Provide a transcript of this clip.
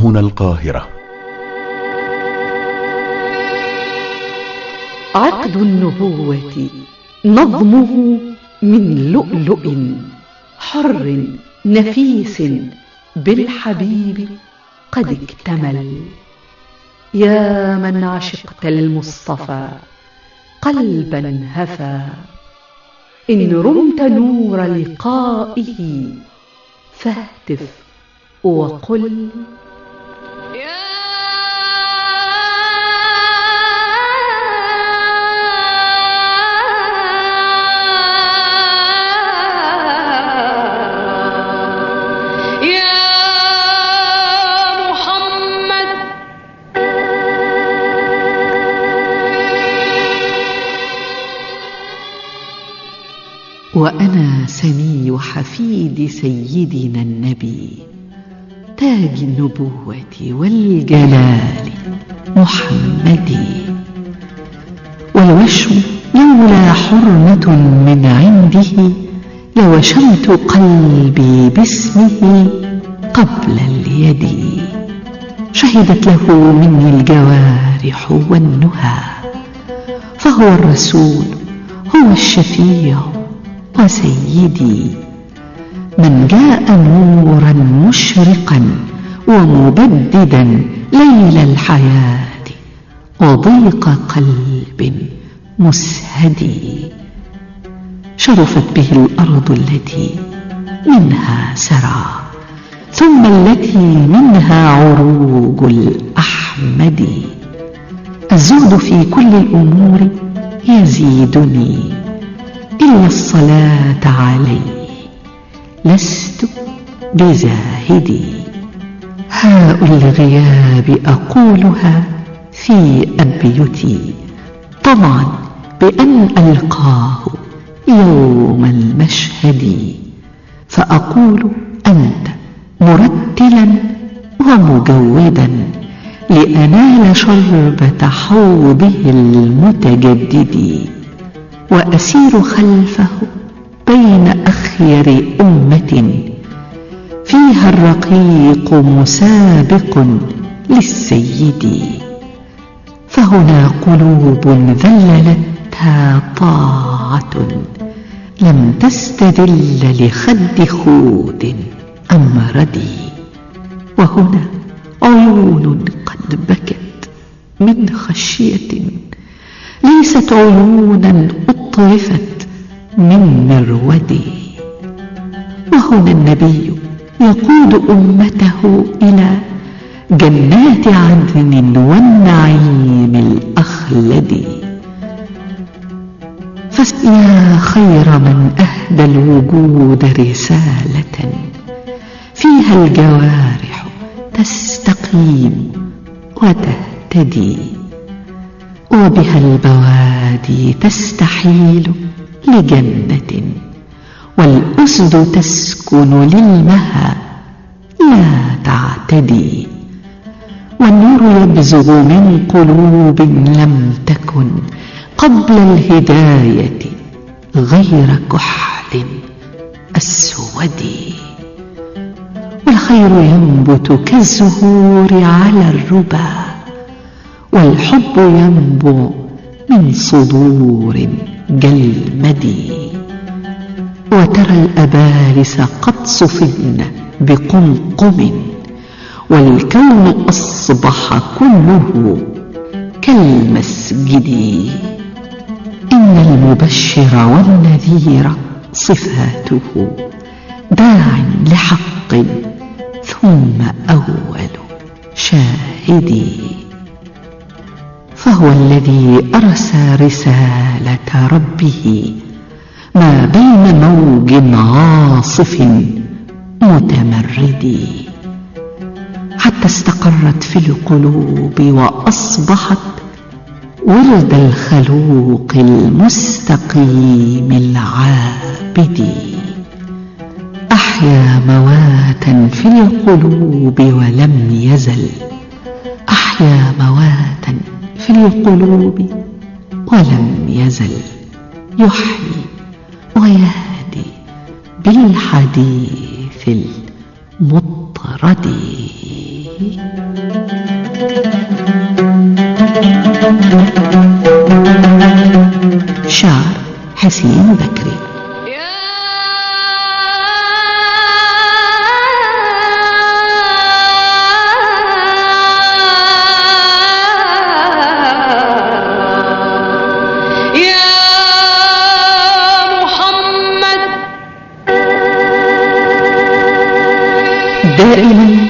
هنا القاهرة. عقد النبوة نظمه من لؤلؤ حر نفيس بالحبيب قد اكتمل. يا من عشقت المصطفى قلبا هفى، إن رمت نور لقائه فاهتف وقل وأنا سني حفيد سيدنا النبي تاج النبوة والجلال محمدي، والوشم لولا حرمة من عنده لوشمت قلبي باسمه قبل اليد. شهدت له مني الجوارح والنهى، فهو الرسول هو الشفيع وسيدي، من جاء نورا مشرقا ومبددا ليل الحياة وضيق قلب مسهدي. شرفت به الأرض التي منها سرى، ثم التي منها عروج الأحمد. الزهد في كل الأمور يزيدني إلا الصلاة عليه لست بزاهدي. هاء الغياب أقولها في أبيتي طمعا بأن ألقاه يوم المشهد، فأقول أنت مرتلا ومجودا لأنال شربة حوضه المتجدد، وأسير خلفه بين أخير أمة فيها الرقيق مسابق للسيد. فهنا قلوب ذللتها طاعة لم تستدل لخد خود أمرد، وهنا عيون قد بكت من خشية ليست عيونا أطرفت من مرود، وهنا النبي يقود أمته إلى جنات عدن والنعيم الأخلد. فيا خير من أهدى الوجود رسالة فيها الجوارح تستقيم وتهتدي، وبها البوادي تستحيل لجنة، والأسد تسكن للمها لا تعتدي. والنور يبزغ من قلوب لم تكن قبل الهداية غير كحل أسود، والخير ينبت كالزهور على الربا، والحب ينبع من صدور جلمد. وترى الأبارس قد صفدن بقمقم، والكون أصبح كله كالمسجد. إن المبشر والنذير صفاته داع لحق ثم أول شاهدي، فهو الذي أرسى رسالة ربه ما بين موج عاصف متمرد، حتى استقرت في القلوب وأصبحت ورد الخلوق المستقيم العابد. أحيا مواتا في القلوب ولم يزل، أحيا مواتا في القلوب ولم يزل يحيي ويهدي بالحديث المطرد. شعر حسين بكري. دائما